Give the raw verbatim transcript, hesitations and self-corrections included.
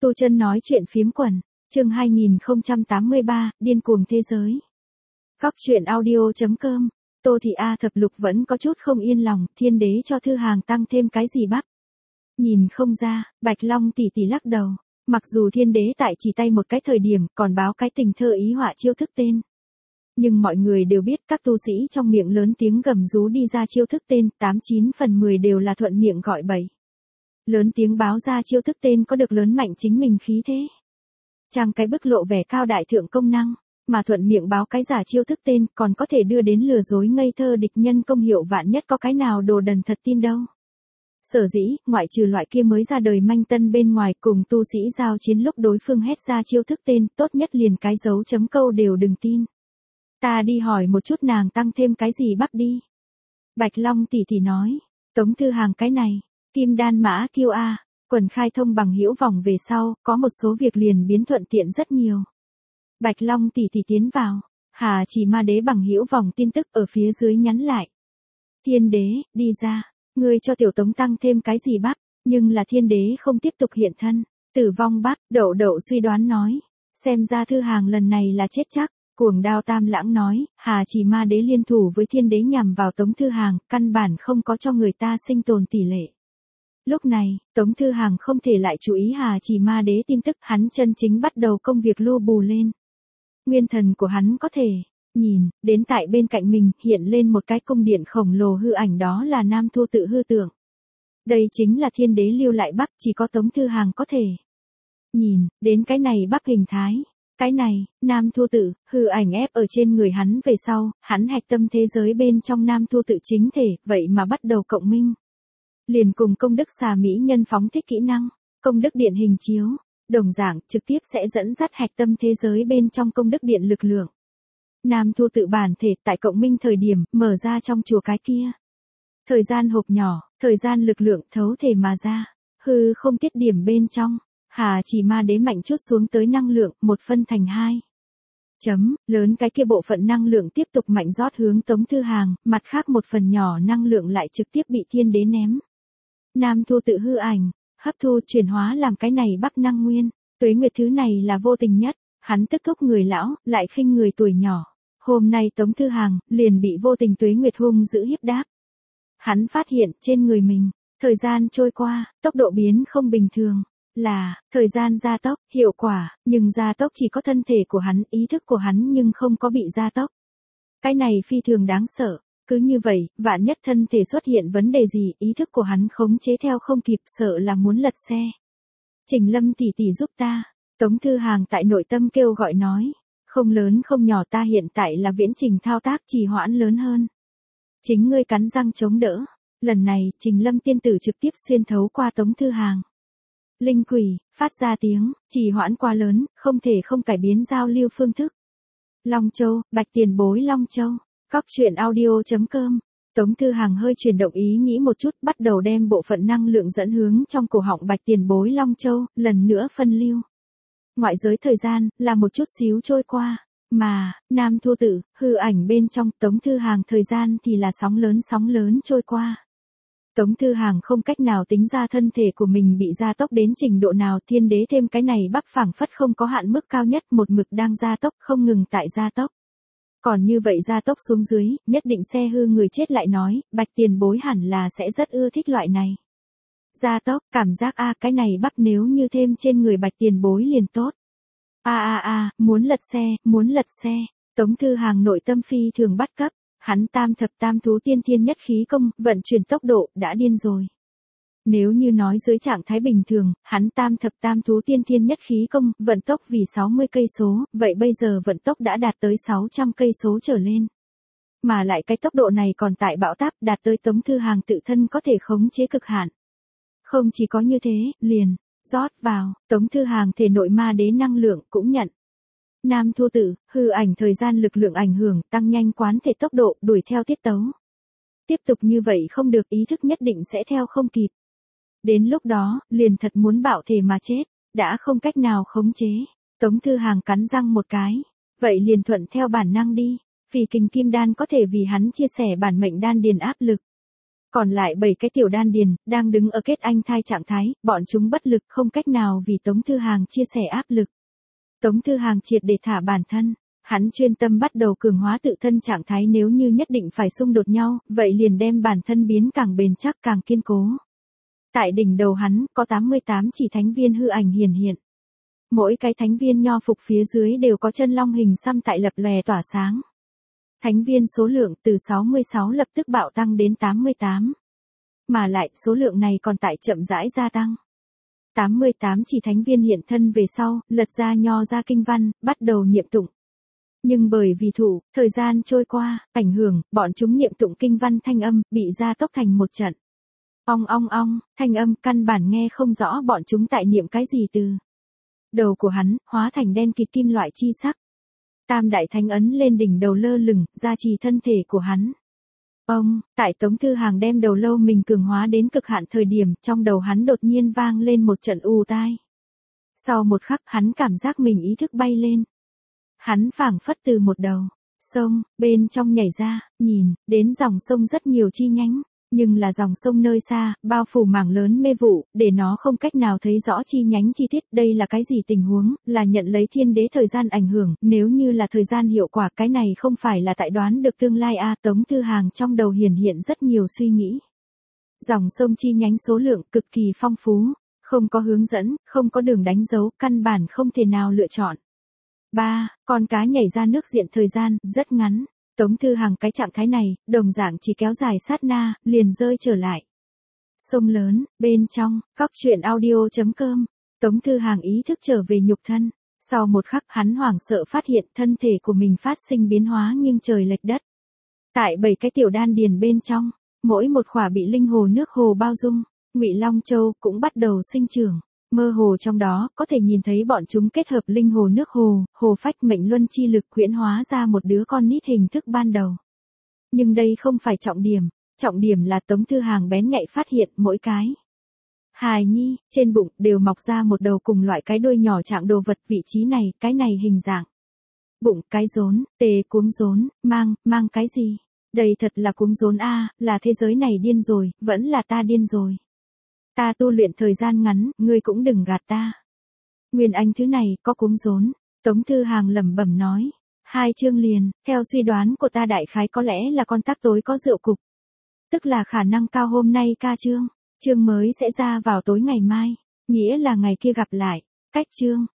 Tu Chân nói chuyện phiếm quần, chương hai nghìn không trăm tám mươi ba, điên cuồng thế giới. Góc truyện audio chấm com, Tô Thị A Thập Lục vẫn có chút không yên lòng, thiên đế cho Thư Hàng tăng thêm cái gì bắp. Nhìn không ra, Bạch Long tỷ tỷ lắc đầu, mặc dù thiên đế tại chỉ tay một cái thời điểm còn báo cái tình thơ ý họa chiêu thức tên. Nhưng mọi người đều biết các tu sĩ trong miệng lớn tiếng gầm rú đi ra chiêu thức tên, tám chín phần mười đều là thuận miệng gọi bậy. Lớn tiếng báo ra chiêu thức tên có được lớn mạnh chính mình khí thế. Trang cái bức lộ vẻ cao đại thượng công năng, mà thuận miệng báo cái giả chiêu thức tên còn có thể đưa đến lừa dối ngây thơ địch nhân công hiệu vạn nhất có cái nào đồ đần thật tin đâu. Sở dĩ, ngoại trừ loại kia mới ra đời manh tân bên ngoài cùng tu sĩ giao chiến lúc đối phương hét ra chiêu thức tên, tốt nhất liền cái dấu chấm câu đều đừng tin. Ta đi hỏi một chút nàng tăng thêm cái gì bắp đi. Bạch Long tỷ tỷ nói, Tống Thư Hàng cái này, Kim Đan Mã Kiêu A, quần khai thông bằng hữu vòng về sau, có một số việc liền biến thuận tiện rất nhiều. Bạch Long tỷ tỷ tiến vào, Hà Chỉ Ma Đế bằng hữu vòng tin tức ở phía dưới nhắn lại. Thiên đế, đi ra, ngươi cho tiểu Tống tăng thêm cái gì bắp, nhưng là thiên đế không tiếp tục hiện thân, tử vong bắp, Đậu Đậu suy đoán nói, xem ra Thư Hàng lần này là chết chắc. Cuồng Đao Tam Lãng nói, Hà Chỉ Ma Đế liên thủ với thiên đế nhằm vào Tống Thư Hàng, căn bản không có cho người ta sinh tồn tỷ lệ. Lúc này, Tống Thư Hàng không thể lại chú ý Hà Chỉ Ma Đế tin tức, hắn chân chính bắt đầu công việc lưu bù lên. Nguyên thần của hắn có thể nhìn đến tại bên cạnh mình hiện lên một cái cung điện khổng lồ hư ảnh, đó là Nam Thu Tự hư tưởng. Đây chính là thiên đế lưu lại bắp, chỉ có Tống Thư Hàng có thể nhìn đến cái này bắp hình thái. Cái này, Nam Thu Tự, hư ảnh ép ở trên người hắn về sau, hắn hạch tâm thế giới bên trong Nam Thu Tự chính thể, vậy mà bắt đầu cộng minh. Liền cùng công đức xà mỹ nhân phóng thích kỹ năng, công đức điện hình chiếu, đồng dạng trực tiếp sẽ dẫn dắt hạch tâm thế giới bên trong công đức điện lực lượng. Nam Thu Tự bản thể tại cộng minh thời điểm, mở ra trong chùa cái kia. Thời gian hộp nhỏ, thời gian lực lượng thấu thể mà ra, hư không tiết điểm bên trong. Hà Chỉ Ma Đế mạnh chút xuống tới năng lượng, một phân thành hai. Chấm, lớn cái kia bộ phận năng lượng tiếp tục mạnh rót hướng Tống Thư Hàng, mặt khác một phần nhỏ năng lượng lại trực tiếp bị thiên đế ném. Nam Thu Tự hư ảnh, hấp thu chuyển hóa làm cái này bắp năng nguyên, tuế nguyệt thứ này là vô tình nhất, hắn tức thúc người lão, lại khinh người tuổi nhỏ. Hôm nay Tống Thư Hàng, liền bị vô tình tuế nguyệt hung dữ hiếp đáp. Hắn phát hiện trên người mình, thời gian trôi qua, tốc độ biến không bình thường. Là, thời gian gia tốc, hiệu quả, nhưng gia tốc chỉ có thân thể của hắn, ý thức của hắn nhưng không có bị gia tốc. Cái này phi thường đáng sợ, cứ như vậy, vạn nhất thân thể xuất hiện vấn đề gì, ý thức của hắn khống chế theo không kịp, sợ là muốn lật xe. Trình Lâm tỷ tỷ giúp ta, Tống Thư Hàng tại nội tâm kêu gọi nói, không lớn không nhỏ, ta hiện tại là viễn trình thao tác trì hoãn lớn hơn. Chính ngươi cắn răng chống đỡ, lần này, Trình Lâm tiên tử trực tiếp xuyên thấu qua Tống Thư Hàng. Linh quỷ, phát ra tiếng, trì hoãn quá lớn, không thể không cải biến giao lưu phương thức. Long Châu, Bạch Tiền Bối Long Châu, góc truyện audio chấm com. Tống Thư Hàng hơi chuyển động ý nghĩ một chút, bắt đầu đem bộ phận năng lượng dẫn hướng trong cổ họng Bạch Tiền Bối Long Châu, lần nữa phân lưu. Ngoại giới thời gian, là một chút xíu trôi qua, mà, Nam Thu Tự, hư ảnh bên trong Tống Thư Hàng thời gian thì là sóng lớn sóng lớn trôi qua. Tống Thư Hàng không cách nào tính ra thân thể của mình bị gia tốc đến trình độ nào, thiên đế thêm cái này bắp phảng phất không có hạn mức cao nhất, một mực đang gia tốc không ngừng tại gia tốc. Còn như vậy gia tốc xuống dưới, nhất định xe hư người chết lại nói, Bạch Tiền Bối hẳn là sẽ rất ưa thích loại này. Gia tốc, cảm giác a cái này bắp nếu như thêm trên người Bạch Tiền Bối liền tốt. A a a, muốn lật xe, muốn lật xe, Tống Thư Hàng nội tâm phi thường bắt cấp. Hắn tam thập tam thú tiên thiên nhất khí công, vận chuyển tốc độ, đã điên rồi. Nếu như nói dưới trạng thái bình thường, hắn tam thập tam thú tiên thiên nhất khí công, vận tốc vì sáu mươi cây số, vậy bây giờ vận tốc đã đạt tới sáu trăm cây số trở lên. Mà lại cái tốc độ này còn tại bão táp, đạt tới Tống Thư Hàng tự thân có thể khống chế cực hạn. Không chỉ có như thế, liền, rót vào, Tống Thư Hàng thể nội ma đế năng lượng cũng nhận. Nam Thu Tự, hư ảnh thời gian lực lượng ảnh hưởng, tăng nhanh quán thể tốc độ, đuổi theo tiết tấu. Tiếp tục như vậy không được, ý thức nhất định sẽ theo không kịp. Đến lúc đó, liền thật muốn bạo thể mà chết, đã không cách nào khống chế. Tống Thư Hàng cắn răng một cái, vậy liền thuận theo bản năng đi, vì kình kim đan có thể vì hắn chia sẻ bản mệnh đan điền áp lực. Còn lại bảy cái tiểu đan điền, đang đứng ở kết anh thai trạng thái, bọn chúng bất lực không cách nào vì Tống Thư Hàng chia sẻ áp lực. Tống Thư Hàng triệt để thả bản thân, hắn chuyên tâm bắt đầu cường hóa tự thân trạng thái, nếu như nhất định phải xung đột nhau, vậy liền đem bản thân biến càng bền chắc càng kiên cố. Tại đỉnh đầu hắn, có tám mươi tám chỉ thánh viên hư ảnh hiển hiện. Mỗi cái thánh viên nho phục phía dưới đều có chân long hình xăm tại lập lòe tỏa sáng. Thánh viên số lượng từ sáu mươi sáu lập tức bạo tăng đến tám mươi tám. Mà lại, số lượng này còn tại chậm rãi gia tăng. tám mươi tám chỉ thánh viên hiện thân về sau, lật ra nho ra kinh văn, bắt đầu niệm tụng. Nhưng bởi vì thủ, thời gian trôi qua, ảnh hưởng, bọn chúng niệm tụng kinh văn thanh âm, bị gia tốc thành một trận. Ong ong ong, thanh âm, căn bản nghe không rõ bọn chúng tại niệm cái gì từ. Đầu của hắn, hóa thành đen kịt kim loại chi sắc. Tam đại thánh ấn lên đỉnh đầu lơ lửng, gia trì thân thể của hắn. Ông, tại Tống Thư Hàng đem đầu lâu mình cường hóa đến cực hạn thời điểm, trong đầu hắn đột nhiên vang lên một trận ù tai. Sau một khắc hắn cảm giác mình ý thức bay lên. Hắn phảng phất từ một đầu sông, bên trong nhảy ra, nhìn, đến dòng sông rất nhiều chi nhánh. Nhưng là dòng sông nơi xa, bao phủ mảng lớn mê vụ, để nó không cách nào thấy rõ chi nhánh chi tiết. Đây là cái gì tình huống, là nhận lấy thiên đế thời gian ảnh hưởng, nếu như là thời gian hiệu quả, cái này không phải là tại đoán được tương lai a. Tống Thư Hàng trong đầu hiển hiện rất nhiều suy nghĩ. Dòng sông chi nhánh số lượng cực kỳ phong phú, không có hướng dẫn, không có đường đánh dấu, căn bản không thể nào lựa chọn. ba. Con cá nhảy ra nước diện thời gian, rất ngắn. Tống Thư Hàng cái trạng thái này, đồng dạng chỉ kéo dài sát na, liền rơi trở lại. Sông lớn, bên trong, Cóc Truyện Audio chấm com, Tống Thư Hàng ý thức trở về nhục thân. Sau một khắc hắn hoảng sợ phát hiện thân thể của mình phát sinh biến hóa nghiêng trời lệch đất. Tại bảy cái tiểu đan điền bên trong, mỗi một khỏa bị linh hồ nước hồ bao dung, Ngụy Long Châu cũng bắt đầu sinh trưởng. Mơ hồ trong đó, có thể nhìn thấy bọn chúng kết hợp linh hồ nước hồ, hồ phách mệnh luân chi lực huyễn hóa ra một đứa con nít hình thức ban đầu. Nhưng đây không phải trọng điểm, trọng điểm là Tống Thư Hàng bén nhạy phát hiện mỗi cái hài nhi, trên bụng, đều mọc ra một đầu cùng loại cái đuôi nhỏ trạng đồ vật, vị trí này, cái này hình dạng. Bụng, cái rốn, tề cuống rốn, mang, mang cái gì? Đây thật là cuống rốn a, là thế giới này điên rồi, vẫn là ta điên rồi. Ta tu luyện thời gian ngắn, ngươi cũng đừng gạt ta. Nguyên Anh thứ này, có cuống rốn. Tống Thư Hàng lẩm bẩm nói. Hai chương liền, theo suy đoán của ta đại khái có lẽ là con tắc tối có rượu cục. Tức là khả năng cao hôm nay ca chương. Chương mới sẽ ra vào tối ngày mai. Nghĩa là ngày kia gặp lại. Cách chương.